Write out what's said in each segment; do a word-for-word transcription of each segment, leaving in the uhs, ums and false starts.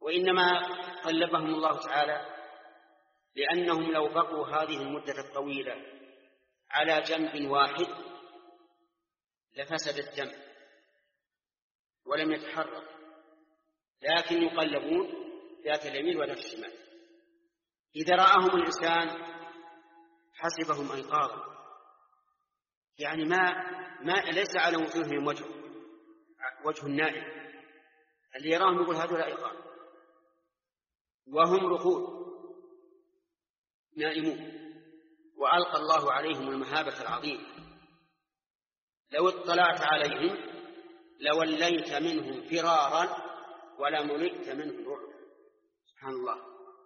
وإنما طلبهم الله تعالى لأنهم لو بقوا هذه المدة الطويلة على جنب واحد لفسد الدم ولم يتحرك، لكن يقلبون ذات اليمين وذات الشمال. إذا رآهم الإنسان حسبهم أيقاظا، يعني ما, ما ليس على وجوههم وجه وجه النائم، اللي يراهم يقول هذول أيقاظ وهم رقود نائمون، وألقى الله عليهم المهابة العظيمة. لو اطلعت عليهم لوليت منهم فرارا ولملئت منهم رعبا. سبحان الله،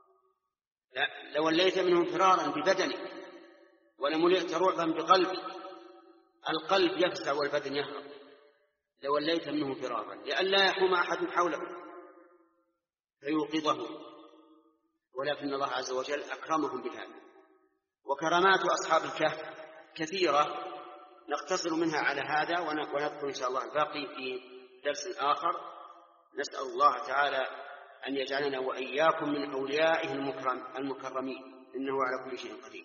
لوليت منهم فرارا ببدنك ولملئت رعبا بقلبك. القلب يفزع والبدن يهرب. لوليت منهم فرارا لئلا يحوم أحد حوله فيوقظهم، ولكن الله عز وجل أكرمهم بهذا. وكرامات أصحاب الكهف كثيرة نقتصر منها على هذا ونذكر إن شاء الله الباقي في درس آخر. نسأل الله تعالى أن يجعلنا وإياكم من أوليائه المكرم المكرمين، إنه على كل شيء قدير.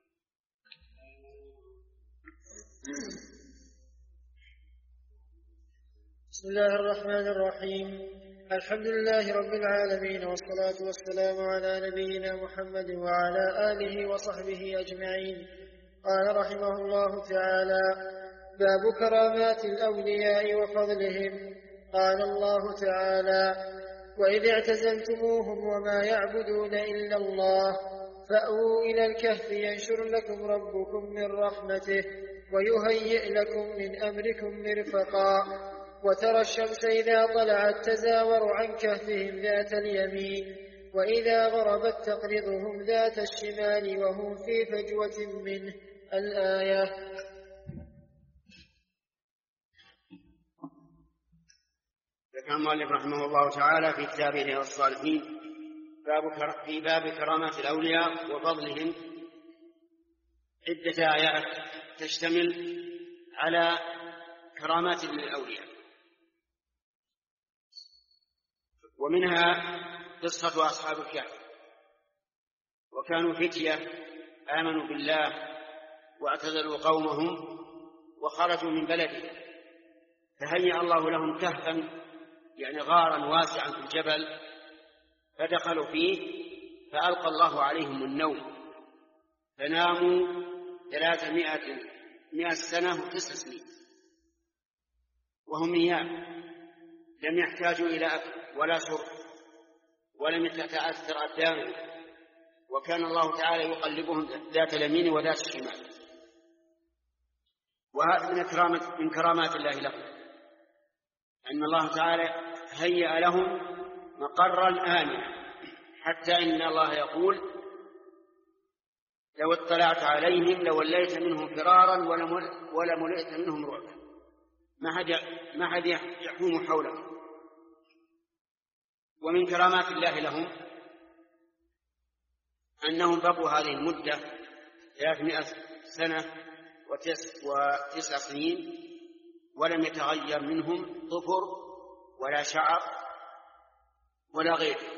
بسم الله الرحمن الرحيم. الحمد لله رب العالمين، والصلاة والسلام على نبينا محمد وعلى آله وصحبه أجمعين. قال رحمه الله تعالى: باب كرامات الأولياء وفضلهم. قال الله تعالى: وإذ اعتزلتموهم وما يعبدون إلا الله فأووا إلى الكهف ينشر لكم ربكم من رحمته ويهيئ لكم من أمركم مرفقا. وترى الشمس إذا طلعت تزاور عن كهفهم ذات اليمين وإذا غربت تقرضهم ذات الشمال وهم في فجوة منه. الآية. ذكر المؤلف رحمه الله تعالى في كتابه رياض الصالحين في باب كرامات الأولياء وفضلهم عدة آيات تشتمل على كرامات للأولياء، ومنها قصة أصحاب الكهف. وكانوا فتية آمنوا بالله واعتزلوا قومهم وخرجوا من بلده، فهيأ الله لهم كهفا يعني غارا واسعا في الجبل، فدخلوا فيه فألقى الله عليهم النوم، فناموا ثلاثمائة مئة سنة وتسع سنين وهم نيام، لم يحتاجوا إلى أكل ولا شرب ولم تتأثر أبدانهم، وكان الله تعالى يقلبهم ذات اليمين وذات الشمال. وهذا من كرامة من كرامات الله لهم، أن الله تعالى هيأ لهم مقرا آمنا، حتى إن الله يقول: لو اطلعت عليهم لوليت منهم فرارا ولملئت منهم رعبا. ما حد يحوم حولهم. ومن كرامات الله لهم أنهم بقوا هذه المدة ثلاثمائة سنة وتسع سنين ولم يتغير منهم ظفر ولا شعر ولا غيره،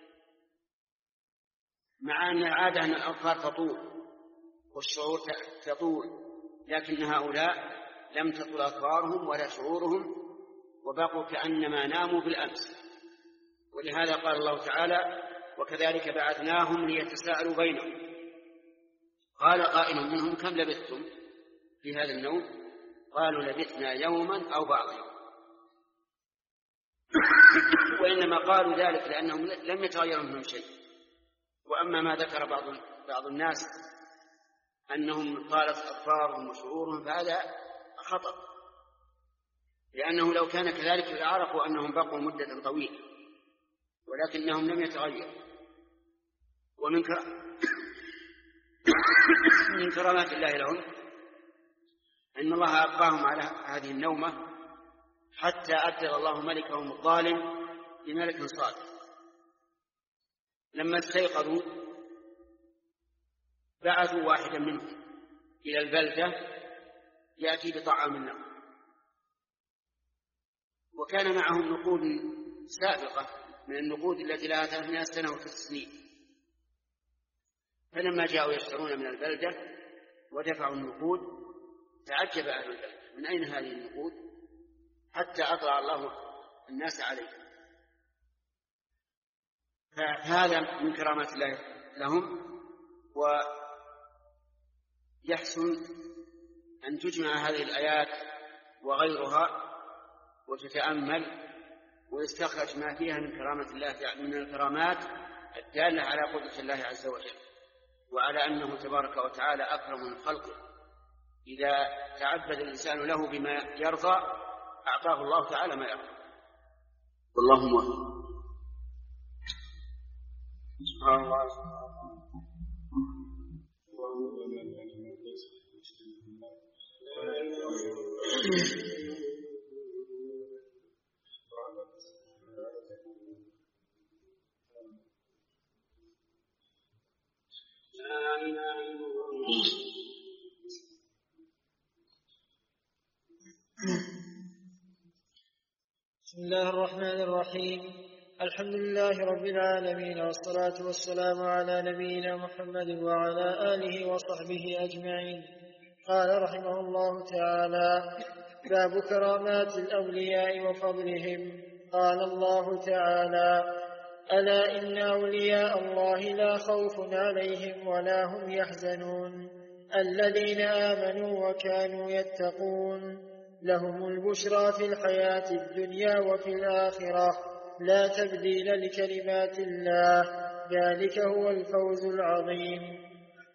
مع أن العادة أن الأظفار تطول والشعور تطول، لكن هؤلاء لم تطل أظفارهم ولا شعورهم وبقوا كأنما ناموا بالأمس. ولهذا قال الله تعالى: وكذلك بعثناهم ليتساءلوا بينهم قال قائل منهم كم لبثتم في هذا النوم؟ قالوا لبثنا يوما أو بعض يوم. وإنما قالوا ذلك لأنهم لم يتغير منهم شيء. وأما ما ذكر بعض بعض الناس أنهم طالت أظفارهم وشعورهم فهذا خطأ، لأنه لو كان كذلك لعرفوا أنهم بقوا مدة طويلة، ولكنهم لم يتغيروا. ومن من كرامات الله لهم أن الله أبقاهم على هذه النومة حتى أبدل الله ملكهم الظالم بملك صالح. لما استيقظوا بعثوا واحدا منهم إلى البلدة يأتي بطعام النوم، وكان معهم نقود سابقة من النقود التي لها ثلاثمائة سنة وتسع سنين. فلما جاءوا يشترون من البلدة ودفعوا النقود تعجب أهل البلدة من أين هذه النقود حتى أطلع الله الناس عليه. فهذا من كرامات الله لهم. ويحسن أن تجمع هذه الآيات وغيرها وتتأمل ويستخرج ما فيها من كرامة الله من الكرامات الدالة على قدرة الله عز وجل وعلى أنه تبارك وتعالى أكرم من خلقه. إذا تعبد الإنسان له بما يرضى أعطاه الله تعالى ما يرضى. والله موفق. سبحان الله. بسم الله الرحمن الرحيم. الحمد لله رب العالمين والصلاة والسلام على نبينا محمد وعلى آله وصحبه أجمعين. قال رحمه الله تعالى: باب كرامات الأولياء وفضلهم. قال الله تعالى: ألا إن أولياء الله لا خوف عليهم ولا هم يحزنون الذين آمنوا وكانوا يتقون لهم البشرى في الحياة الدنيا وفي الآخرة لا تبديل لكلمات الله ذلك هو الفوز العظيم.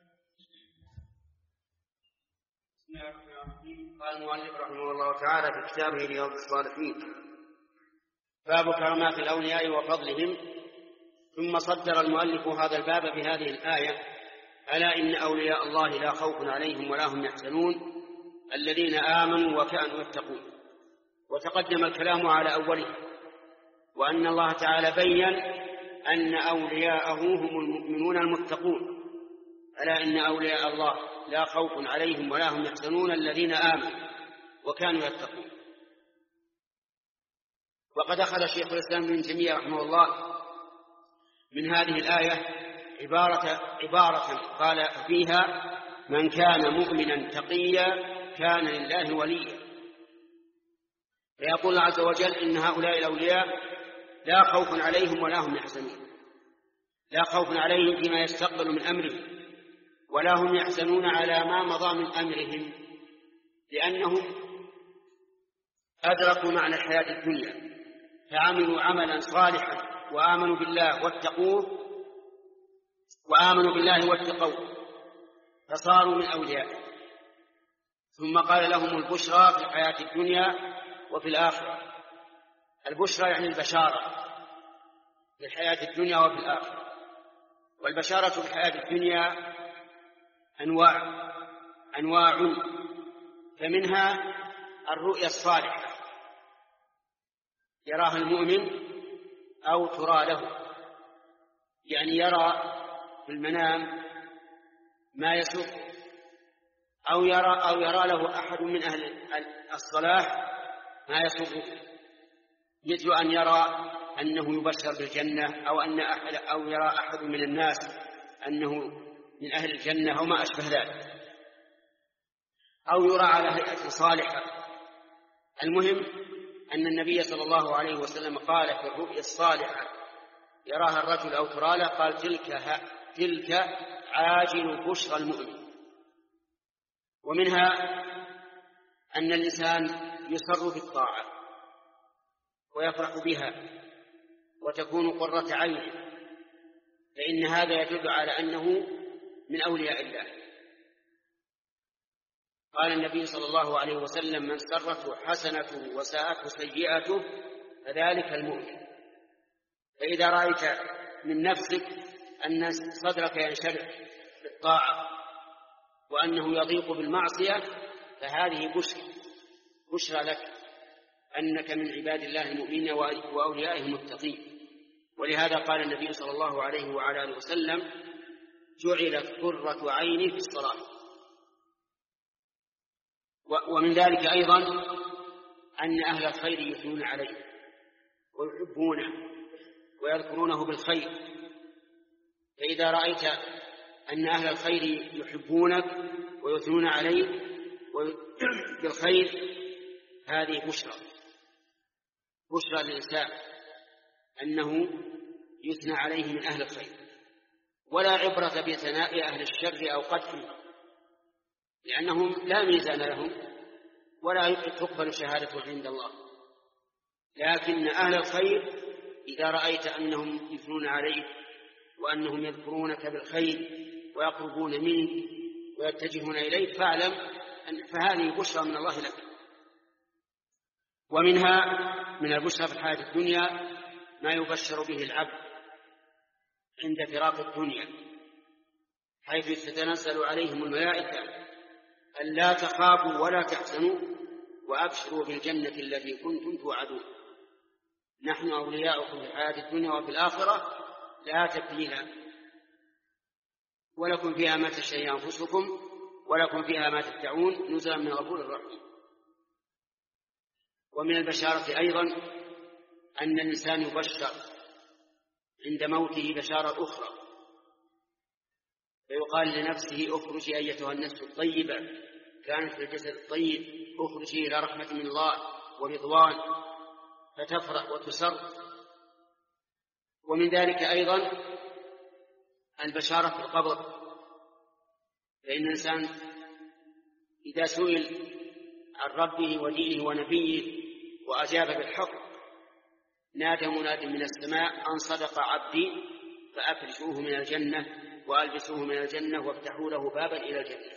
قال المؤلف رحمه الله تعالى في كتابه رياض الصالحين: باب كرامات الأولياء وفضلهم. ثم صدر المؤلف هذا الباب بهذه الآية: ألا إن أولياء الله لا خوف عليهم ولا هم يحزنون الذين آمنوا وكانوا يتقون. وتقدم الكلام على أوله، وأن الله تعالى بين أن أولياءه هم المؤمنون المتقون. ألا إن أولياء الله لا خوف عليهم ولا هم يحزنون الذين آمنوا وكانوا يتقون. وقد أخذ شيخ الإسلام ابن تيمية رحمه الله من هذه الآية عبارة, عبارة قال فيها: من كان مؤمنا تقيا كان لله وليا. فيقول الله عز وجل إن هؤلاء الأولياء لا خوف عليهم ولا هم يحزنون، لا خوف عليهم فيما يستقبل من أمرهم ولا هم يحزنون على ما مضى من أمرهم، لأنهم أدركوا معنى الحياة الدنيا فعملوا عملا صالحا وآمنوا بالله واتقوه وآمنوا بالله واتقوه فصاروا من أوليائه. ثم قال لهم البشرى في الحياة الدنيا وفي الآخرة. البشرى يعني البشارة في الحياة الدنيا وفي الآخرة. والبشارة في الحياة الدنيا أنواع أنواع فمنها الرؤيا الصالحة يراها المؤمن أو ترى له، يعني يرى في المنام ما يسوق، أو يرى أو يرى له أحد من أهل الصلاح ما يسوق، مثل أن يرى أنه يبشر بالجنة، أو أن أحد أو يرى أحد من الناس أنه من أهل الجنة أو ما أشبه ذلك، أو يرى على هيئة صالحة. المهم أن النبي صلى الله عليه وسلم قال في الرؤيا الصالحة يراها الرجل أو ترى له، قال تلك, تلك عاجل بشرى المؤمن. ومنها أن الإنسان يسر بالطاعة ويفرح بها وتكون قرة عينه، فإن هذا يدل على أنه من أولياء الله. قال النبي صلى الله عليه وسلم: من سرته حسنته وساءته سيئته فذلك المؤمن. فإذا رأيت من نفسك أن صدرك ينشرح بالطاعة وأنه يضيق بالمعصية فهذه بشرى بشرى لك أنك من عباد الله المؤمنين وأوليائه المتقين. ولهذا قال النبي صلى الله عليه وعلى آله وسلم: جعلت قرة عيني في الصلاة. ومن ذلك أيضا أن أهل الخير يثنون عليه ويحبونه ويذكرونه بالخير. فإذا رأيت أن أهل الخير يحبونك ويثنون عليك بالخير هذه بشرى بشرى للإنسان أنه يثنى عليه من أهل الخير، ولا عبرة بثناء أهل الشر أو قدحهم، لأنهم لا ميزان لهم ولا تقبل شهادة عند الله. لكن أهل الخير إذا رأيت أنهم يثنون عليك وأنهم يذكرونك بالخير ويقربون منك ويتجهون إليك فاعلم أن فهذه بشرى من الله لك. ومنها من البشرى في الحياة الدنيا ما يبشر به العبد عند فراق الدنيا، حيث تتنزل عليهم الملائكة أن لا تخافوا ولا تحزنوا وأبشروا بالجنة التي كنتم توعدون، نحن أولياؤكم في الحياة الدنيا وفي الآخرة لا تبديل ولكم فيها ما تشتهي أنفسكم ولكم فيها ما تدعون نزلا من غفور رحيم. ومن البشارة أيضا أن الإنسان يبشر عند موته بشارة أخرى، فيقال لنفسه اخرجي أيتها النفس الطيبة كانت في الجسد الطيب، اخرجي إلى رحمة من الله ورضوان فتفرح وتسر. ومن ذلك أيضا البشارة في القبر، فإن الإنسان إذا سئل عن ربه ودينه ونبيه وأجاب بالحق نادى مناد من السماء أن صدق عبدي فأفرشوه من الجنة وألبسوه من الجنة وافتحوا له بابا إلى الجنة.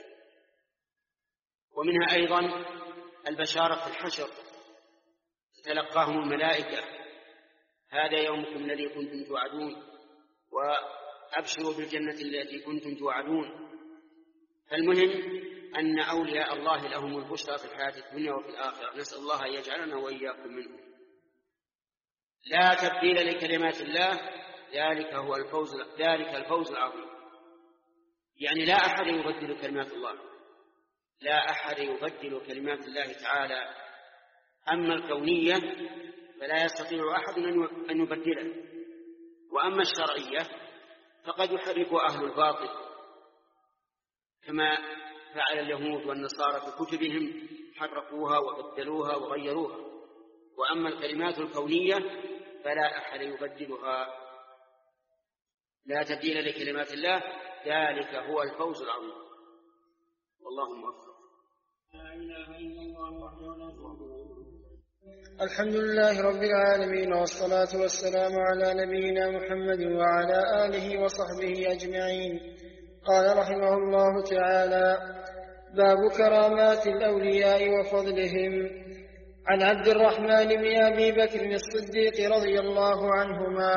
ومنها أيضا البشارة في الحشر، تلقاهم الملائكة هذا يومكم الذي كنتم توعدون وأبشروا بالجنة التي كنتم توعدون. فالمهم أن أولياء الله لهم البشرى في الحياة الدنيا وفي الآخرة، نسأل الله أن يجعلنا وإياكم منهم. لا تبديل لكلمات الله، ذلك هو الفوز ذلك الفوز العظيم. يعني لا أحد يبدل كلمات الله، لا أحد يبدل كلمات الله تعالى. أما الكونية فلا يستطيع أحد أن يبدلها، وأما الشرعية فقد يحرفها أهل الباطل كما فعل اليهود والنصارى في كتبهم، حرفوها وبدلوها وغيروها. وأما الكلمات الكونية فلا أحد يبدلها. لا تبديل لكلمات الله، ذلك هو الفوز العظيم. والله موفق. لا إله إلا الله وحده لا شريك له. الحمد لله رب العالمين، والصلاة والسلام على نبينا محمد وعلى آله وصحبه أجمعين. قال رحمه الله تعالى: باب كرامات الأولياء وفضلهم. عن عبد الرحمن بن أبي بكر الصديق رضي الله عنهما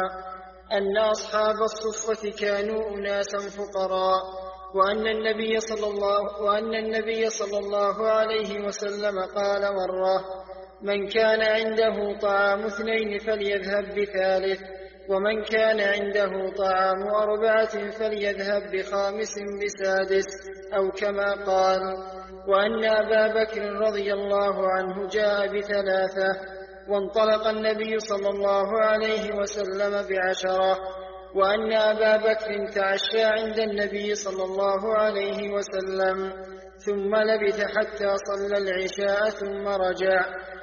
أن أصحاب الصفة كانوا أناسا فقراء، وأن النبي صلى الله وأن النبي صلى الله عليه وسلم قال مرة: من كان عنده طعام اثنين فليذهب بثالث، ومن كان عنده طعام أربعة فليذهب بخامس بسادس، أو كما قال. وأن أبا بكر رضي الله عنه جاء بثلاثة، وانطلق النبي صلى الله عليه وسلم بعشرة. وأن أبا بكر تعشى عند النبي صلى الله عليه وسلم ثم لبث حتى صلى العشاء ثم رجع،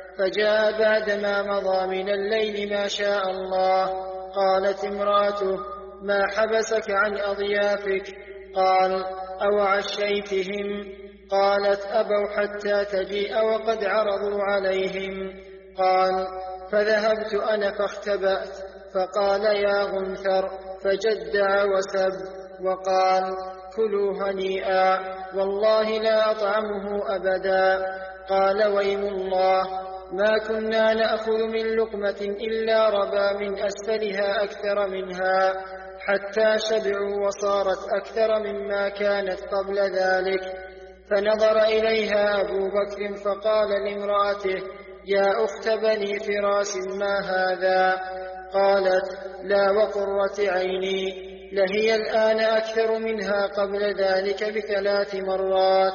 فجاء بعدما مضى من الليل ما شاء الله. قالت امرأته: ما حبسك عن أضيافك؟ قال: أو عشيتهم؟ قالت: أبوا حتى تجيء وقد عرضوا عليهم. قال: فذهبت أنا فاختبأت، فقال: يا غنثر، فجدع وسب وقال: كلوا هنيئا، والله لا أطعمه أبدا. قال: ويم الله، ما كنا نأخذ من لقمة إلا ربا من أسفلها أكثر منها، حتى شبعوا وصارت أكثر مما كانت قبل ذلك. فنظر إليها أبو بكر فقال لامرأته: يا أخت بني فراس، ما هذا؟ قالت: لا وقرة عيني، لهي الآن أكثر منها قبل ذلك بثلاث مرات.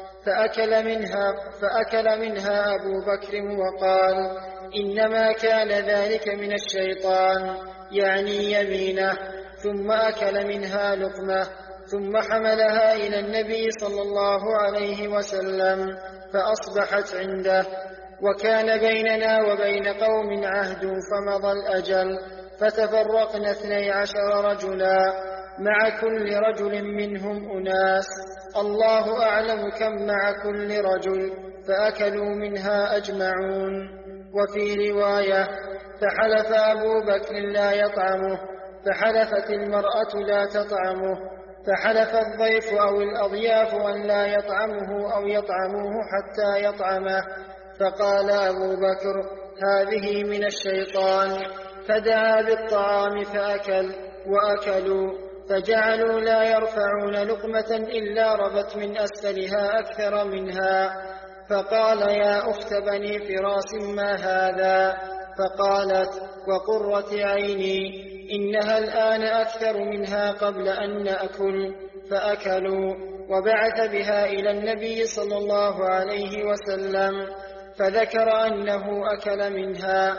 فأكل منها, فأكل منها أبو بكر وقال: إنما كان ذلك من الشيطان يعني يمينه، ثم أكل منها لقمة، ثم حملها إلى النبي صلى الله عليه وسلم فأصبحت عنده. وكان بيننا وبين قوم عهد فمضى الأجل، فتفرقنا اثني عشر رجلا، مع كل رجل منهم أناس، الله أعلم كم مع كل رجل، فأكلوا منها أجمعون. وفي رواية: فحلف أبو بكر لا يطعمه، فحلفت المرأة لا تطعمه، فحلف الضيف أو الأضياف أن لا يطعمه أو يطعموه حتى يطعمه، فقال أبو بكر: هذه من الشيطان، فدعا بالطعام فأكل، وأكلوا، فجعلوا لا يرفعون لقمة إلا ربت من أسفلها أكثر منها، فقال: يا أخت بني فراس ما هذا؟ فقالت: وقرة عيني، إنها الآن أكثر منها قبل أن نأكل، فأكلوا، وبعث بها إلى النبي صلى الله عليه وسلم، فذكر أنه أكل منها.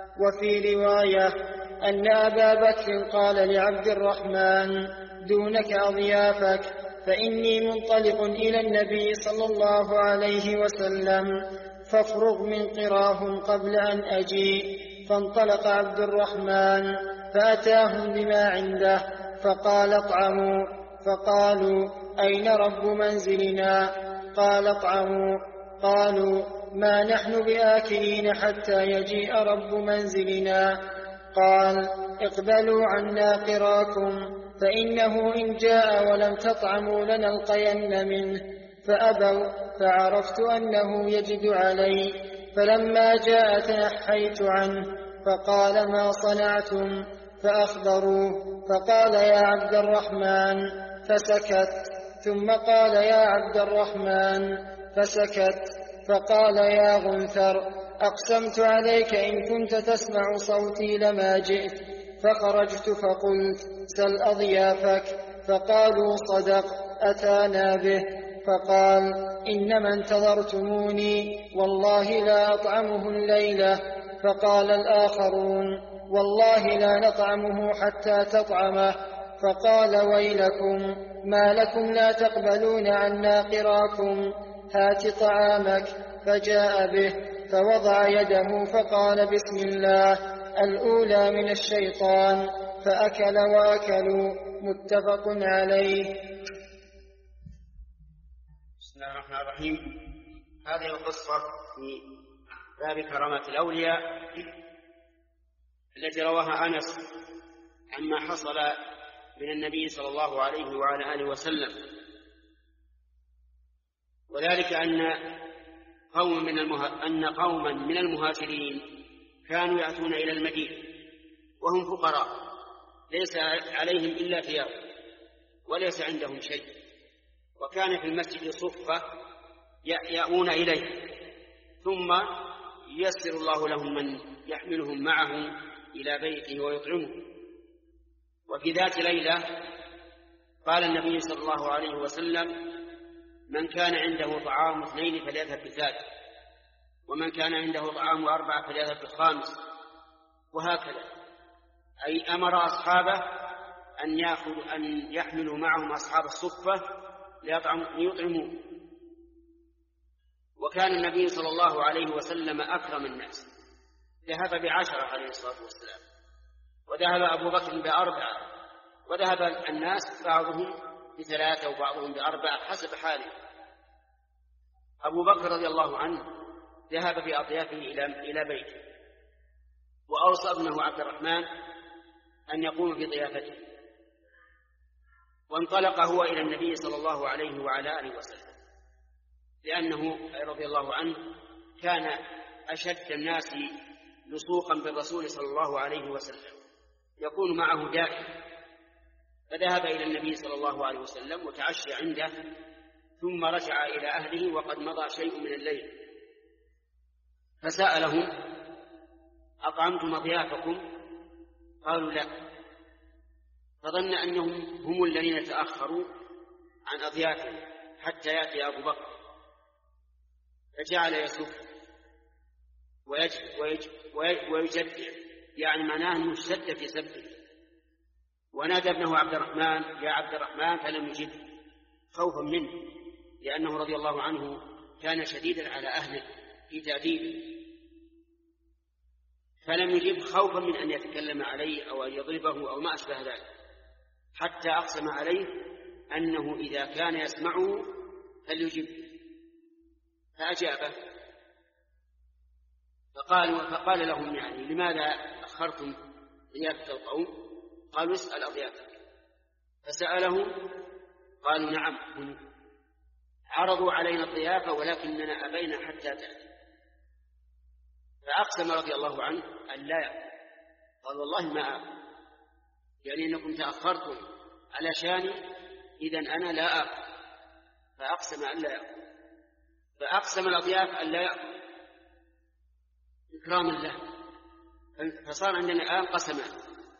وفي رواية أن أبا بكر قال لعبد الرحمن: دونك أضيافك، فإني منطلق إلى النبي صلى الله عليه وسلم، فافرغ من قراهم قبل أن أجيء. فانطلق عبد الرحمن فأتاهم بما عنده، فقال: اطعموا. فقالوا: أين رب منزلنا؟ قال: اطعموا. قالوا: ما نحن بآكلين حتى يجيء رب منزلنا. قال: اقبلوا عنا قراكم، فإنه إن جاء ولم تطعموا لنلقين منه. فأبوا، فعرفت أنه يجد علي، فلما جاء تنحيت عنه، فقال: ما صنعتم؟ فأخبروه، فقال: يا عبد الرحمن، فسكت. ثم قال: يا عبد الرحمن، فسكت. فقال: يا غنثر، أقسمت عليك إن كنت تسمع صوتي لما جئت. فخرجت فقلت: سل أضيافك. فقالوا: صدق، أتانا به. فقال: إنما انتظرتموني، والله لا أطعمه الليلة. فقال الآخرون: والله لا نطعمه حتى تطعمه. فقال: ويلكم، ما لكم لا تقبلون عنا قراكم؟ هات طعامك. فجاء به، فوضع يده فقال: بسم الله، الأولى من الشيطان، فأكل وأكلوا. متفق عليه. بسم الله الرحمن الرحيم. هذه القصة في باب كرامة الأولياء التي رواها أنس عما حصل من النبي صلى الله عليه وعلى آله وسلم، وذلك أن قوم من المه... أن قوما من المهاجرين كانوا يأتون إلى المدينة وهم فقراء، ليس عليهم إلا ثياب وليس عندهم شيء، وكان في المسجد صفة يأوون إليه، ثم ييسر الله لهم من يحملهم معه إلى بيته ويطعمه. وفي ذات ليلة قال النبي صلى الله عليه وسلم: من كان عنده طعام اثنين فليذهب بالثالث، ومن كان عنده طعام أربعة فليذهب بالخامس، وهكذا. أي أمر أصحابه أن يأخذوا أن يحملوا معهم أصحاب الصفة ليطعموا. وكان النبي صلى الله عليه وسلم أكرم الناس، ذهب بعشرة عليه الصلاة والسلام، وذهب أبو بكر بأربعة، وذهب الناس بعضهم بثلاثة وبعضهم بأربعة حسب حاله. أبو بكر رضي الله عنه ذهب بأضيافه إلى بيته، وأوصى ابنه عبد الرحمن أن يقوم بضيافته، وانطلق هو إلى النبي صلى الله عليه وعلى آله وسلم، لأنه رضي الله عنه كان أشد الناس لصوقا بالرسول صلى الله عليه وسلم، يكون معه دائما. فذهب إلى النبي صلى الله عليه وسلم وتعشى عنده، ثم رجع إلى أهله وقد مضى شيء من الليل، فسألهم: أطعمتم أضيافكم؟ قالوا: لا. فظن أنهم هم الذين تأخروا عن أضيافهم حتى يأتي أبو بكر، فجعل يسب ويجدع يعني معناه أنه اشتد في سبه، ونادى ابنه عبد الرحمن يا عبد الرحمن فلم يجب خوفا منه، لأنه رضي الله عنه كان شديدا على أهله في تأديبه، فلم يجب خوفا من أن يتكلم عليه أو أن يضربه أو ما أشبه ذلك، حتى أقسم عليه أنه إذا كان يسمعه فليجب، فأجابه. فقال, فقال لهم يعني لماذا أخرتم ضيافة القوم؟ قالوا اسأل أضيافك. فسألهم قالوا نعم عرضوا علينا الضيافة ولكننا أبينا حتى تأتي. فأقسم رضي الله عنه أن لا يأكل، قال والله ما آكل، يعني أنكم تأخرتم على شاني إذن أنا لا آكل. فأقسم أن لا يأكل، فأقسم الأضياف أن لا يأكل إكراما له. فصار عندنا الآن قسمان،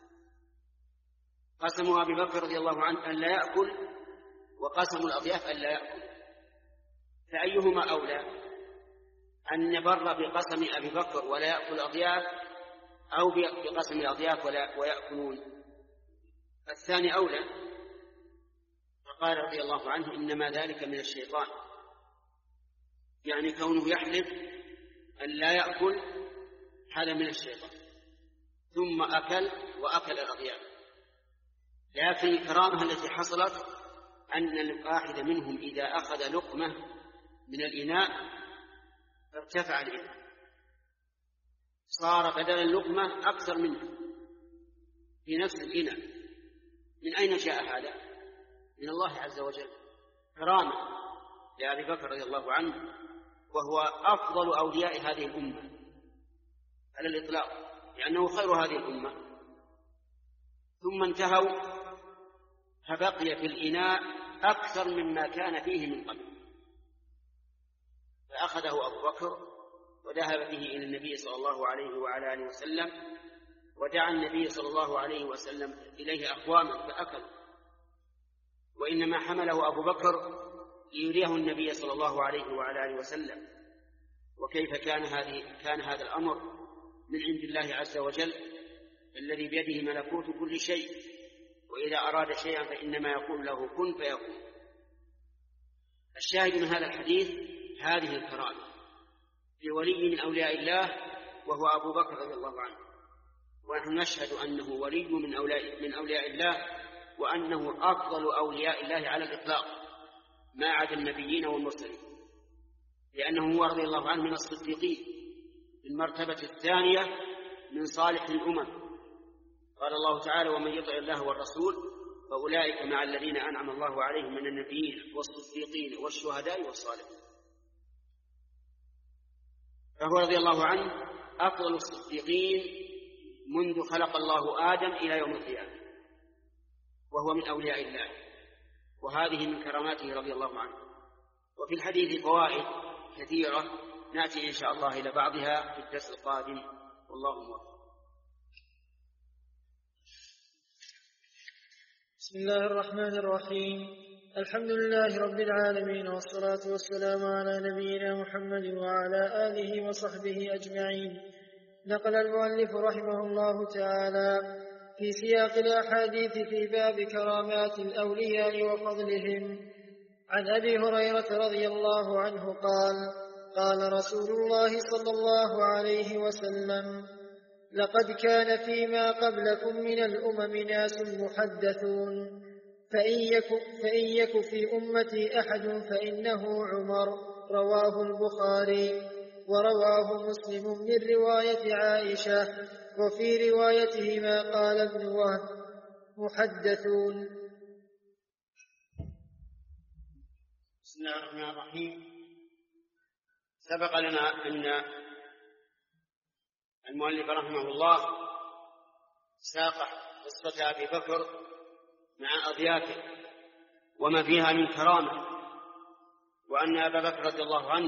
قسم أبي بكر رضي الله عنه أن لا يأكل، وقسم الأضياف أن لا يأكل، فأيهما أولى؟ أن نبر بقسم أبي بكر ولا يأكل الأضياف، أو بقسم الأضياف ولا ويأكلون؟ الثاني أولى. فقال رضي الله عنه إنما ذلك من الشيطان، يعني كونه يحلف أن لا يأكل هذا من الشيطان، ثم أكل وأكل الأضياف. لكن الكرامة التي حصلت أن الواحد منهم إذا أخذ لقمة من الإناء ارتفع الإناء، صار بدل اللقمة أكثر منه في نفس الإناء. من أين جاء هذا؟ من الله عز وجل، كرامة لأبي بكر رضي الله عنه، وهو أفضل أولياء هذه الأمة على الإطلاق، لأنه خير هذه الأمة. ثم انتهوا فبقي في الإناء أكثر مما كان فيه من قبل، فأخذه أبو بكر وذهب به إلى النبي صلى الله عليه وعلى آله وسلم، ودعا النبي صلى الله عليه وسلم إليه أقواما فأكل. وإنما حمله أبو بكر ليريه النبي صلى الله عليه وعلى آله وسلم وكيف كان, هذه كان هذا الأمر من عند الله عز وجل الذي بيده ملكوت كل شيء، وإذا أراد شيئا فإنما يقول له كن فيكون. الشاهد من هذا الحديث هذه الكرامة لولي من أولياء الله وهو أبو بكر رضي الله عنه، ونحن نشهد أنه ولي من أولياء, من أولياء الله، وأنه أفضل أولياء الله على الإطلاق ما عدا النبيين والمرسلين، لأنه هو رضي الله عنه من الصديقين في المرتبة الثانية من صالح الأمم. قال الله تعالى ومن يطع الله والرسول فأولئك مع الذين أنعم الله عليهم من النبيين والصديقين والشهداء والصالحين. فهو رضي الله عنه أفضل الصديقين منذ خلق الله آدم إلى يوم القيامة، وهو من أولياء الله، وهذه من كراماته رضي الله عنه. وفي الحديث فوائد كثيرة نأتي إن شاء الله إلى بعضها في الدرس القادم، والله موفق. بسم الله الرحمن الرحيم. الحمد لله رب العالمين، والصلاة والسلام على نبينا محمد وعلى آله وصحبه أجمعين. نقل المؤلف رحمه الله تعالى في سياق الأحاديث في باب كرامات الأولياء وفضلهم عن أبي هريرة رضي الله عنه قال قال رسول الله صلى الله عليه وسلم لقد كان فيما قبلكم من الأمم ناس محدثون، فإن يك, فإن يك في أمتي أحد فإنه عمر، رواه البخاري. ورواه مسلم من رواية عائشة، وفي روايتهما قال ابن وهب محدثون. بسم الله الرحمن الرحيم. سبق لنا أن المؤلف رحمه الله ساق قصة أبي بكر مع أضيافه وما فيها من كرامة، وأن أبا بكر رضي الله عنه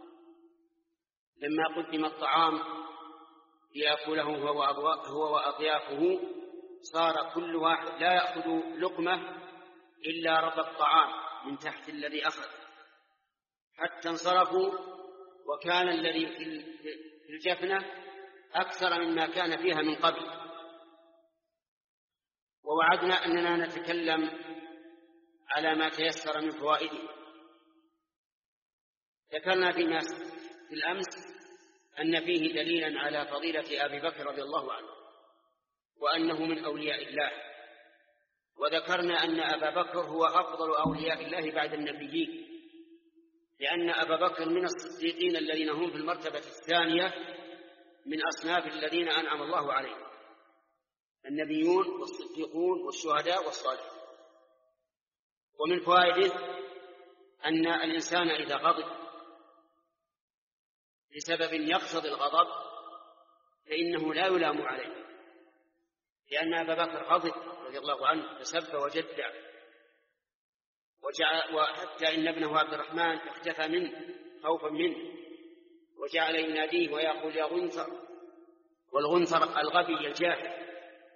لما قدم الطعام ليأكله هو وأضيافه صار كل واحد لا يأخذ لقمة إلا رب الطعام من تحت الذي أخذ، حتى انصرفوا، وكان الذي في الجفنة أكثر مما كان فيها من قبل. ووعدنا أننا نتكلم على ما تيسر من فوائده. ذكرنا في الأمس أن فيه دليلا على فضيلة أبي بكر رضي الله عنه وأنه من أولياء الله، وذكرنا أن أبا بكر هو أفضل أولياء الله بعد النبيين، لأن أبا بكر من الصديقين الذين هم في المرتبة الثانية من أصناف الذين أنعم الله عليهم، النبيون والصديقون والشهداء والصالحون. ومن فوائده أن الإنسان إذا غضب لسبب يقتضي الغضب فإنه لا يلام عليه، لأن أبا بكر غضب رضي الله عنه فسب وجدع، وجعل وحتى إن ابنه عبد الرحمن اختفى منه خوفا منه، وجعل يناديه ويقول يا غنثر، والغنثر الغبي الجاهل.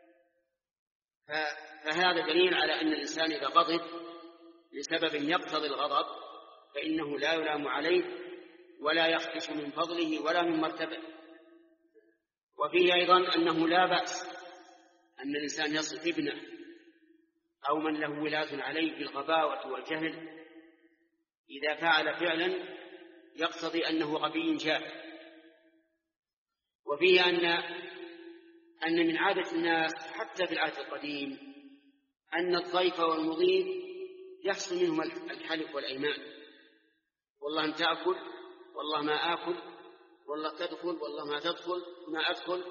فهذا دليل على أن الإنسان إذا غضب لسبب يقتضي الغضب فإنه لا يلام عليه ولا يخدش من فضله ولا من مرتبته. وفيه أيضا أنه لا بأس أن الإنسان يصف ابنه أو من له ولاة عليه بالغباوة والجهل إذا فعل فعلا يقتضي أنه غبي جاهل. وفيه أن أن من عادة الناس حتى في العهد القديم أن الضيف والمضيف يحصل منهم الحلف والأيمان، والله أن تأكل والله ما آكل، والله تدخل والله ما تدخل ما أدخل،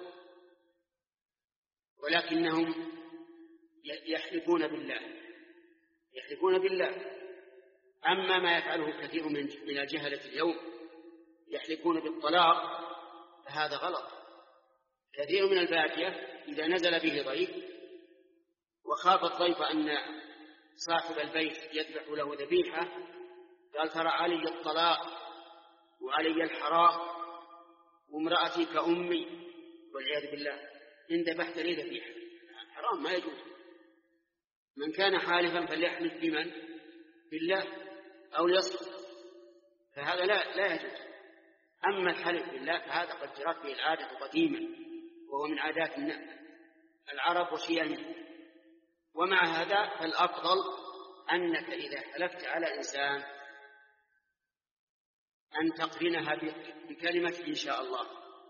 ولكنهم يحلفون بالله يحلفون بالله. أما ما يفعله كثير من الجهلة اليوم يحلفون بالطلاق فهذا غلط. كثير من البادية إذا نزل به ضيف وخاف الضيف أن صاحب البيت يذبح له ذبيحة قال ترى علي الطلاق وعلي الحرام وامرأتي كأمي والعياذ بالله، إن ذبحت لي ذبيحة حرام ما يجوز. من كان حالفا فليحلف بمن؟ بالله أو ليصدق، فهذا لا لا يجوز. أما الحلف بالله فهذا قد جرت به العادة قديما وهو من عادات العرب وشيمهم. ومع هذا فالأفضل أنك إذا حلفت على إنسان أن تقرنها بكلمة إن شاء الله،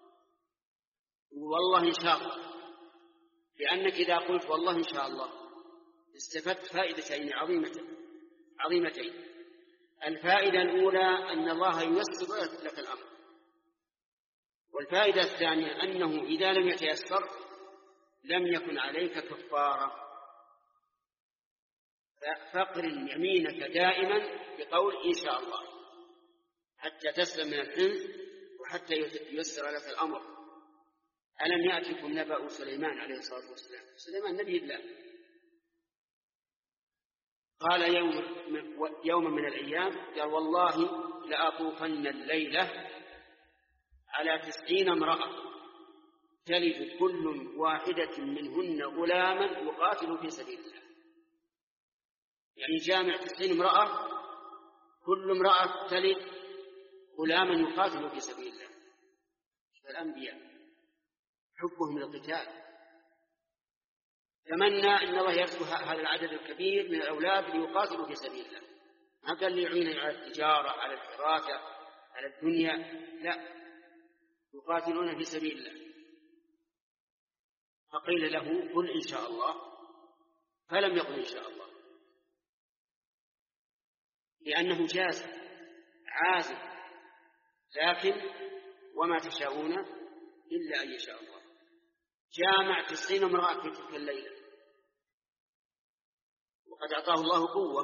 والله إن شاء الله، لأنك إذا قلت والله إن شاء الله استفدت فائدتين عظيمتين. الفائدة الأولى أن الله ييسر لك الأمر، والفائدة الثانية أنه إذا لم يتيسر لم يكن عليك كفارة. فاقرن يمينك دائما بقول إن شاء الله حتى تسلم من الحنث وحتى ييسر لك الأمر. ألم يأتكم نبأ سليمان عليه الصلاة والسلام؟ سليمان نبي الله قال يوم يوما من الأيام قال والله لأطوفن الليلة على تسعين امرأة تلد كل واحدة منهن غلاما يقاتل في سبيل الله. يعني جامع تسعين امرأة كل امرأة تلد غلاما يقاتل في سبيل الله. فالأنبياء حبهم للقتال، تمنى أن الله يرزق هذا العدد الكبير من الأولاد ليقاتلوا في سبيل الله، ما قال ليعين على التجارة على الحراثة على الدنيا، لا، يقاتلون في سبيل الله. فقيل له قل إن شاء الله، فلم يقل إن شاء الله لأنه جاز عازم، لكن وما تشاءون إلا أن يشاء الله. جامع تسعين امرأة في تلك الليلة وقد أعطاه الله قوة،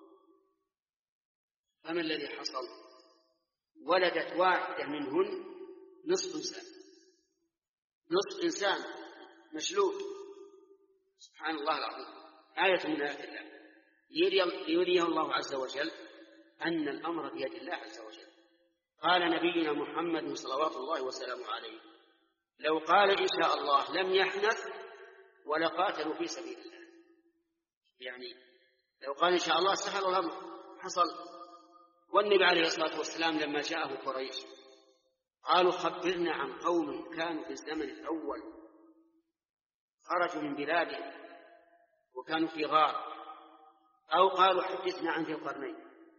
فما الذي حصل؟ ولدت واحدة منهن نصف إنسان، نصف إنسان مشلول. سبحان الله العظيم، آية من آيات الله ليريه الله عز وجل أن الأمر بيد الله عز وجل. قال نبينا محمد صلوات الله وسلامه عليه لو قال إن شاء الله لم يحنث ولقاتلوا في سبيل الله. يعني لو قال إن شاء الله سهل الأمر، حصل. والنبي عليه الصلاة والسلام لما جاءه قريش قالوا خبرنا عن قوم كانوا في الزمن الأول خرجوا من بلادهم وكانوا في غار، أو قالوا حدثنا عن ذي القرنين.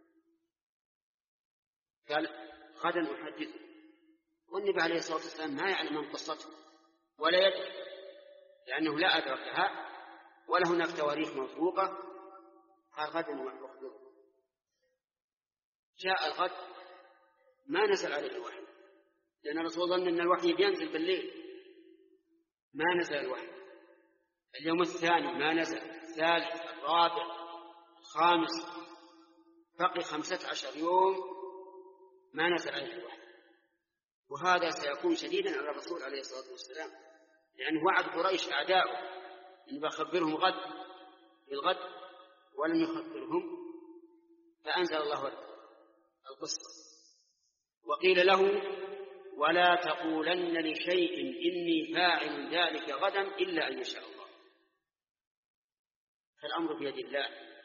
قال غدا أحدث، والنبي عليه الصلاة والسلام ما يعلم من قصته ولا يدري، لأنه لا أدركها ولا هناك تواريخ موثوقة. قال غدا أخبره. جاء الغد ما نزل عليه الوحي، لأن الرسول ظن أن الوحي بينزل بالليل، ما نزل الوحي. اليوم الثاني ما نزل، الثالث، الرابع، الخامس، بقي خمسة عشر يوم ما نزل عليه الوحي. وهذا سيكون شديدا على الرسول عليه الصلاة والسلام، لأنه وعد قريش أعداؤه أن بخبرهم غد بالغد ولم يخبرهم، فأنزل الله القصة. وقيل له ولا تقولن لشيء إني فاعل ذلك غدا إلا أن يشاء الله. فالأمر بيد الله.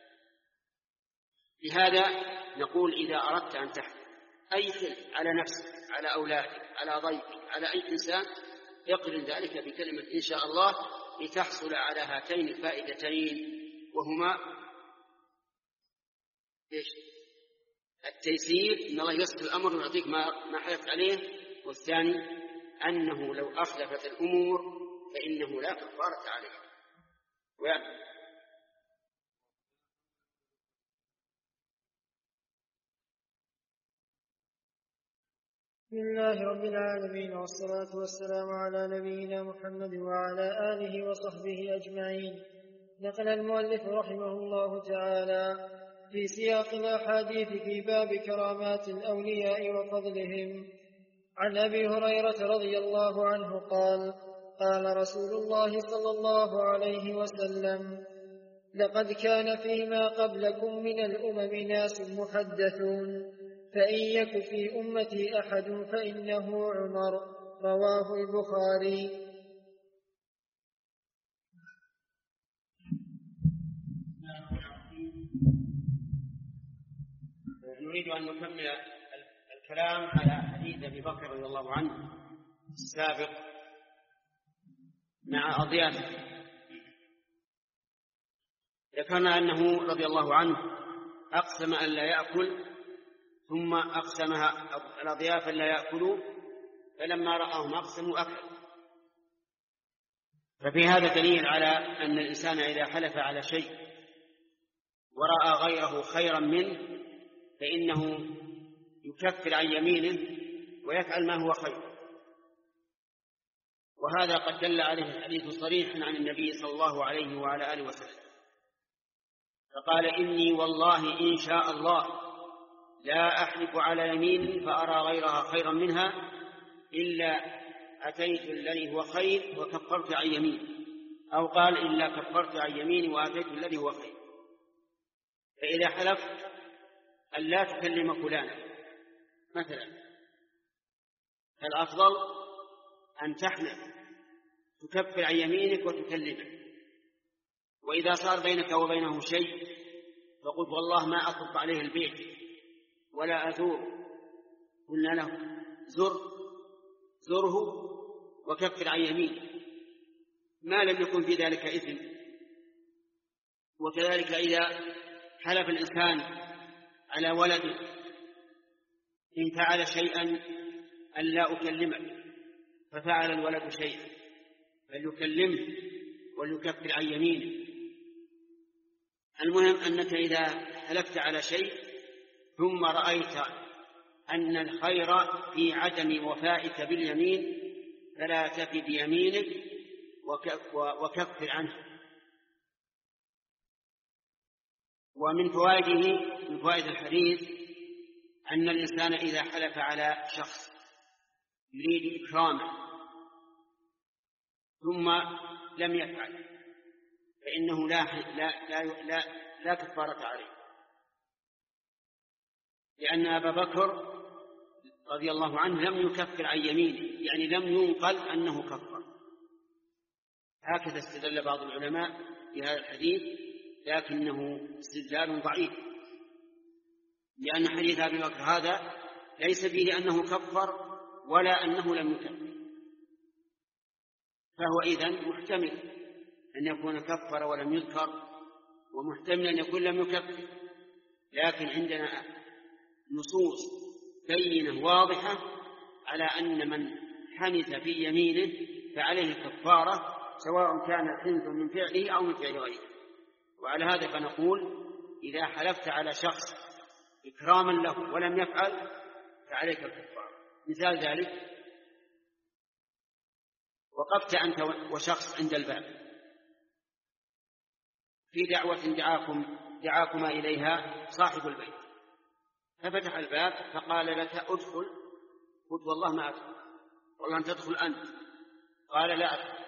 لهذا نقول إذا أردت أن تحلف أي حلف على نفسك، على أولادك، على ضيفك، على أي إنسان، اقرن ذلك بكلمة إن شاء الله لتحصل على هاتين الفائدتين، وهما إيش؟ التيسير، إن الله يسر الأمر ويعطيك ما حلفت عليه، والثاني أنه لو أخلفت الأمور فإنه لا كفارة عليه. ويعني بسم الله رب العالمين، والصلاة والسلام على نبينا محمد وعلى آله وصحبه أجمعين. نقل المؤلف رحمه الله تعالى في سياق الأحاديث في باب كرامات الأولياء وفضلهم عن أبي هريرة رضي الله عنه قال: قال رسول الله صلى الله عليه وسلم: لقد كان فيما قبلكم من الأمم ناس محدثون، فإن يك في أمتي أحد فإنه عمر. رواه البخاري. نريد أن نكمل الكلام على حديث أبي بكر رضي الله عنه السابق مع أضيافه. ذكرنا أنه رضي الله عنه أقسم أن لا يأكل، ثم أقسمها الأضياف لا يأكلوا، فلما رأهم أقسموا أكل. ففي هذا دليل على أن الإنسان إذا حلف على شيء ورأى غيره خيرا منه فإنه يكفر عن يمينه ويفعل ما هو خير. وهذا قد دل عليه الحديث صريحا عن النبي صلى الله عليه وعلى آله وسلم، فقال: إني والله إن شاء الله لا أحلف على يمين فأرى غيرها خيرا منها إلا أتيت الذي هو خير وكفرت عن يمين، أو قال: إلا كفرت عن يمين وأتيت الذي هو خير. فإذا حلفت أن لا تكلم فلانا مثلا، فالأفضل أن تحلف تكفر عن يمينك وتكلمه. وإذا صار بينك وبينه شيء فقلت: والله ما أطرق عليه البيت ولا أزور، قلنا له: زر زره وكفر عن يمينه ما لم يكن في ذلك إثم. وكذلك إذا حلف الإنسان على ولده إن فعل شيئا أن لا أكلمك، ففعل الولد شيئا، فليكلمه وليكفر عن يمينه. المهم أنك إذا حلفت على شيء ثم رأيت أن الخير في عدم وفائك باليمين فلا تفي بيمينك وكفر عنه. ومن فوائده من فوائد الحديث أن الإنسان إذا حلف على شخص يريد إكرامه ثم لم يفعل فإنه لا لا لا لا, لا كفارة عليه، لأن أبا بكر رضي الله عنه لم يكفر عن يمينه، يعني لم ينقل أنه كفر. هكذا استدل بعض العلماء في هذا الحديث، لكنه استدلال ضعيف، لأن حديث أبي بكر هذا ليس فيه أنه كفر ولا أنه لم يكفر، فهو إذن محتمل أن يكون كفر ولم يذكر، ومحتمل أن يكون لم يكفر. لكن عندنا نصوص بينة واضحة على أن من حنث في يمينه فعليه كفارة، سواء كان الحنث من فعله أو من فعل غيره. وعلى هذا فنقول إذا حلفت على شخص إكراما له ولم يفعل فعليك الكفارة. مثال ذلك: وقفت أنت وشخص عند الباب في دعوة دعاكم دعاكما إليها صاحب البيت، ففتح الباب فقال لك أدخل، قلت والله ما أدخل، والله أن تدخل أنت، قال لا أدخل.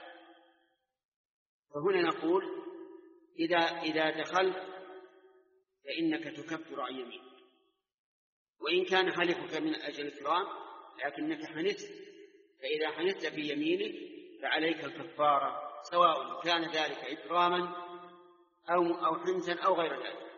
فهنا نقول إذا, إذا دخلت فإنك تكفر عن يمينك، وإن كان حلفك من أجل الإكرام لكنك حنثت، فإذا حنثت في يمينك فعليك الكفارة، سواء كان ذلك إكراما أو أو حنثا أو غير ذلك.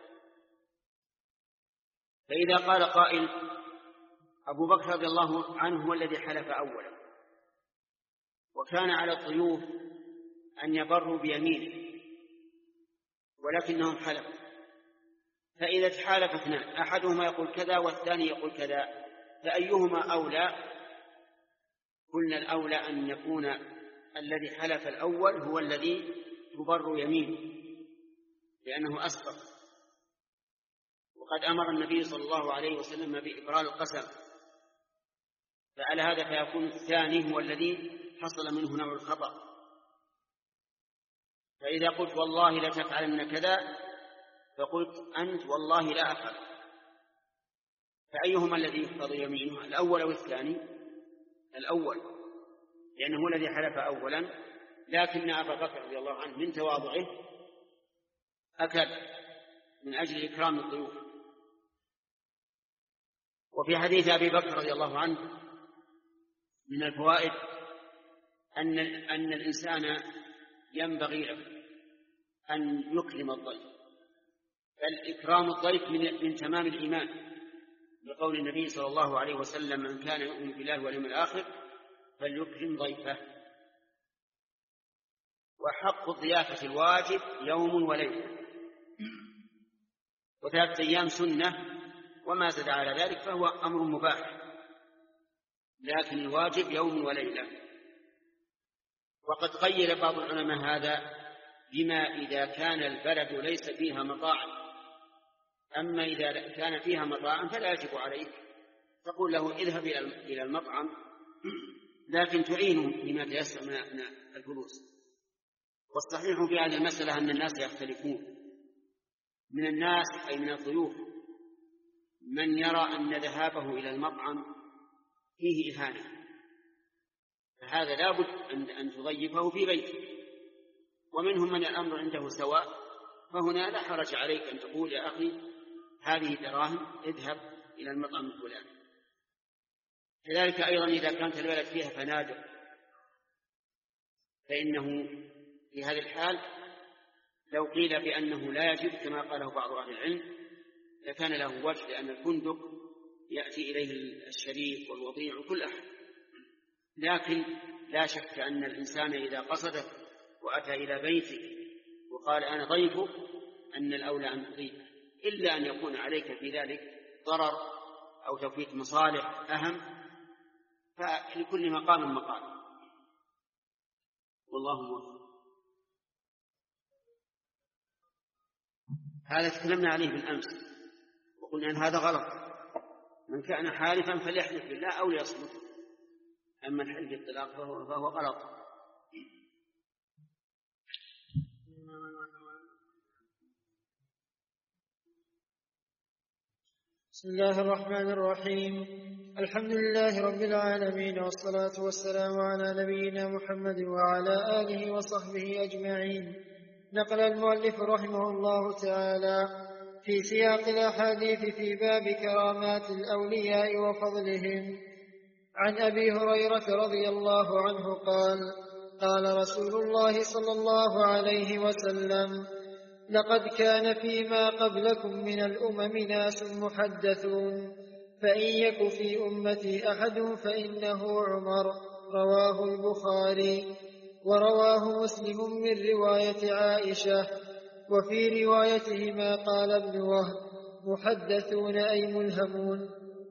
فإذا قال قائل: أبو بكر رضي الله عنه هو الذي حلف أولا، وكان على الضيوف أن يبروا بيمينه ولكنهم حلفوا، فإذا تحالف اثنان أحدهما يقول كذا والثاني يقول كذا، فأيهما أولى؟ قلنا الأولى أن يكون الذي حلف الأول هو الذي تبر يمينه، لأنه أسبق. وقد أمر النبي صلى الله عليه وسلم بإبرار القسم، فعلى هذا فيكون الثاني هو الذي حصل منه نوع الخطأ. فإذا قلت والله لا تفعلن كذا فقلت أنت والله لا أفعل، فأيهما الذي يحفظ يمينه، الأول أو الثاني؟ الأول، لأنه هو الذي حلف أولا. لكن أبا بكر رضي الله عنه من تواضعه أكل من أجل إكرام الضيوف. وفي حديث أبي بكر رضي الله عنه من الفوائد أن أن الإنسان ينبغي له أن يكرم الضيف، بل إكرام الضيف من, من تمام الإيمان، بقول النبي صلى الله عليه وسلم: من كان يؤمن بالله واليوم الآخر فليكرم ضيفه. وحق الضيافة الواجب يوم وليلة، وثلاثة أيام سنة، وما زاد على ذلك فهو أمر مباح، لكن الواجب يوم وليلة. وقد قيل بعض العلماء هذا بما إذا كان البلد ليس فيها مطاعم، أما إذا كان فيها مطاعم فلا يجب عليك، تقول له اذهب إلى المطعم، لكن تعينه بما تيسر من الفلوس. والصحيح في هذه المسألة أن الناس يختلفون، من الناس أي من الضيوف من يرى أن ذهابه إلى المطعم فيه إهانة، فهذا لابد أن تضيفه في بيته. ومنهم من الأمر عنده سواء، فهنا لا حرج عليك أن تقول يا أخي هذه دراهم اذهب إلى المطعم الفلاني. كذلك أيضا إذا كانت البلد فيها فنادق، فإنه في هذه الحال لو قيل بأنه لا يجب كما قاله بعض أهل العلم لكان له وجه، لأن الفندق يأتي إليه الشريف والوضيع وكل أحد. لكن لا شك أن الإنسان إذا قصدك وأتى إلى بيتك وقال أنا ضيفك أن الأولى أن تضيفه، إلا أن يكون عليك في ذلك ضرر أو توفيق مصالح أهم، فلكل مقام مقال، والله موفق. هذا تكلمنا عليه بالأمس وقلنا أن هذا غلط، من كان حالفا فليحلف بالله أو ليصمت، أما الحلف بالطلاق فهو, فهو غلط. بسم الله الرحمن الرحيم. الحمد لله رب العالمين، والصلاة والسلام على نبينا محمد وعلى آله وصحبه أجمعين. نقل المؤلف رحمه الله تعالى في سياق الأحاديث في باب كرامات الأولياء وفضلهم عن أبي هريرة رضي الله عنه قال: قال رسول الله صلى الله عليه وسلم: لقد كان فيما قبلكم من الأمم ناس محدثون، فإن يك في أمتي أحد فإنه عمر. رواه البخاري. ورواه مسلم من رواية عائشة. وفي روايتهما قال ابن وهب: محدثون أي ملهمون.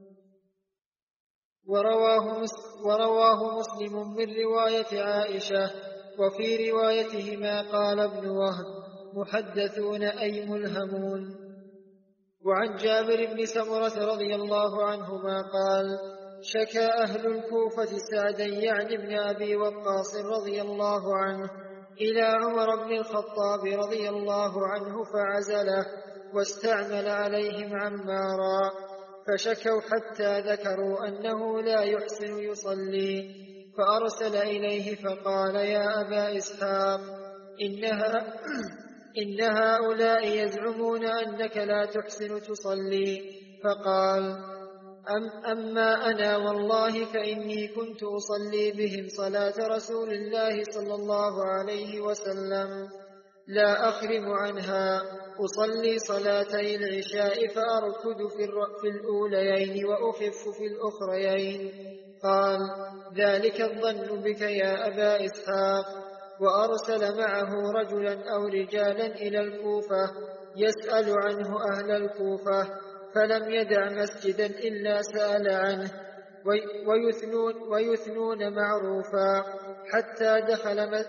ورواه, ورواه مسلم من رواية عائشة. وفي روايتهما قال ابن وهب: محدثون أي ملهمون. وعن جابر بن سمرة رضي الله عنهما قال: شكى أهل الكوفة سعدا يعني ابن أبي وقاص رضي الله عنه إلى عمر بن الخطاب رضي الله عنه فعزله واستعمل عليهم عمارا، فشكوا حتى ذكروا أنه لا يحسن يصلي، فأرسل إليه فقال: يا أبا إسحاق، إنها إن هؤلاء يزعمون أنك لا تحسن تصلي. فقال: أم أما أنا والله فإني كنت أصلي بهم صلاة رسول الله صلى الله عليه وسلم لا أخرم عنها، أصلي صلاتي العشاء فأركض في الأوليين وأخف في الأخريين. قال: ذلك الظن بك يا أبا إسحاق. وأرسل معه رجلا أو رجالا إلى الكوفة يسأل عنه أهل الكوفة، فلم يدع مسجدا إلا سأل عنه، ويثنون, ويثنون معروفا حتى دخل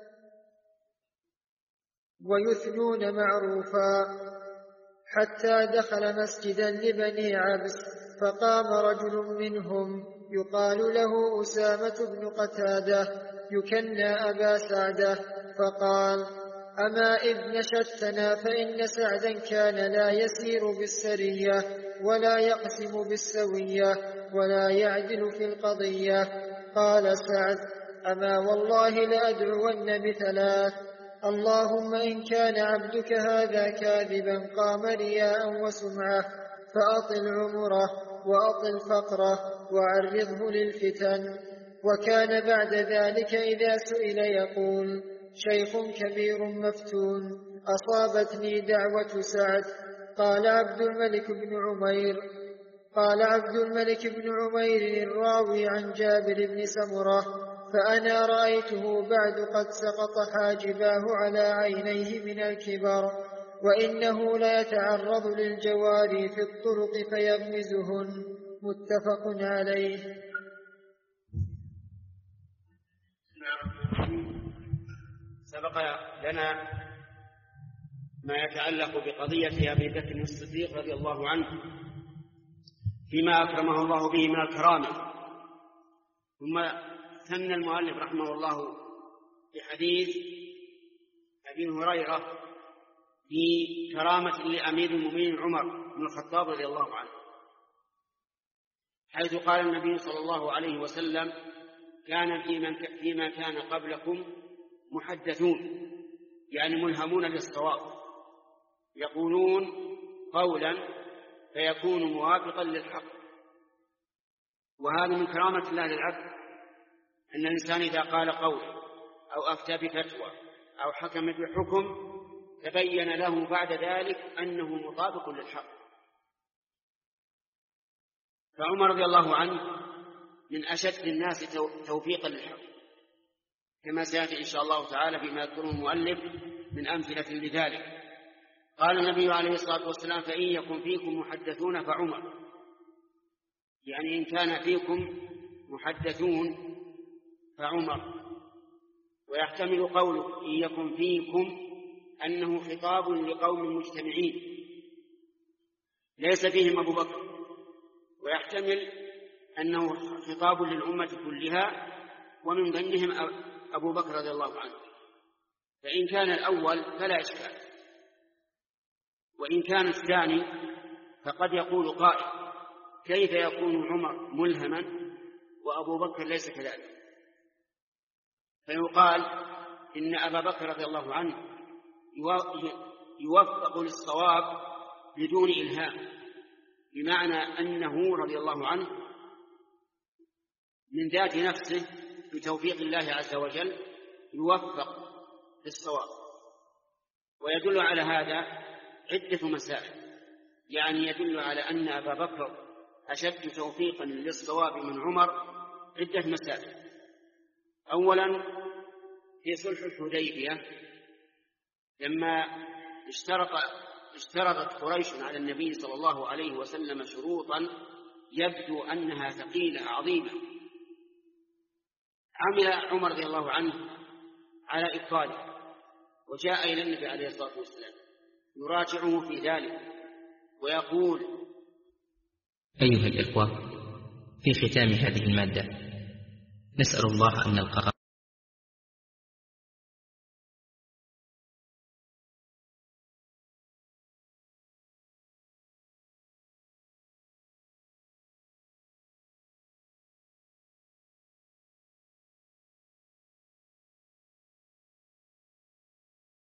ويثنون معروفا حتى دخل مسجدا لبني عبس، فقام رجل منهم يقال له أسامة بن قتادة يكنى أبا سعدة، فقال: أما إذ نشدتنا فإن سعدا كان لا يسير بالسرية ولا يقسم بالسوية ولا يعدل في القضية. قال سعد: أما والله لأدعون بثلاث: اللهم إن كان عبدك هذا كاذبا قام رياء وسمعة فأطل عمره وأطل فقره وعرضه للفتن. وكان بعد ذلك إذا سئل يقول: شيخ كبير مفتون أصابتني دعوة سعد. قال عبد الملك بن عمير قال عبد الملك بن عمير الراوي عن جابر بن سمرة: فأنا رأيته بعد قد سقط حاجباه على عينيه من الكبر، وإنه لا يتعرض للجواري في الطرق فيغمزهن. متفق عليه. سبق لنا ما يتعلق بقضية أبي بكر الصديق رضي الله عنه فيما أكرمه الله به من الكرامة، ثم ثنى المؤلف رحمه الله بحديث أبي هريرة في كرامة لأمير المؤمنين عمر بن الخطاب رضي الله عنه، حيث قال النبي صلى الله عليه وسلم: كان فيما كان قبلكم محدثون، يعني ملهمون للصواب، يقولون قولا فيكون موافقا للحق. وهذا من كرامة الله للعبد، أن الإنسان إذا قال قول أو أفتى بفتوى أو حكم بحكم تبين له بعد ذلك أنه مطابق للحق. فعمر رضي الله عنه من أشد الناس توفيقا للحق، كما سيأتي إن شاء الله تعالى فيما يذكره المؤلف من أمثلة لذلك. قال النبي عليه الصلاة والسلام: فإن يكن فيكم محدثون فعمر، يعني إن كان فيكم محدثون فعمر. ويحتمل قوله إن يكن فيكم أنه خطاب لقوم مجتمعين ليس فيهم أبو بكر، ويحتمل أنه خطاب للأمة كلها ومن ضمنهم أبو بكر رضي الله عنه. فإن كان الأول فلا إشكال، وإن كان الثاني فقد يقول قائل: كيف يكون عمر ملهما وأبو بكر ليس كذلك؟ فيقال إن أبا بكر رضي الله عنه يوفق للصواب بدون إلهام، بمعنى أنه رضي الله عنه من ذات نفسه بتوفيق الله عز وجل يوفق للصواب. ويدل على هذا عدة مسائل، يعني يدل على أن أبا بكر أشد توفيقا للصواب من عمر عدة مسائل. أولا في صلح الحديبية لما اشترط اشترطت قريش على النبي صلى الله عليه وسلم شروطا يبدو أنها ثقيلة عظيمة، عمل عمر رضي الله عنه على إبطاله، وجاء إلى النبي عليه الصلاة والسلام يراجعه في ذلك ويقول: أيها الإخوة، في ختام هذه المادة نسأل الله أن نلقى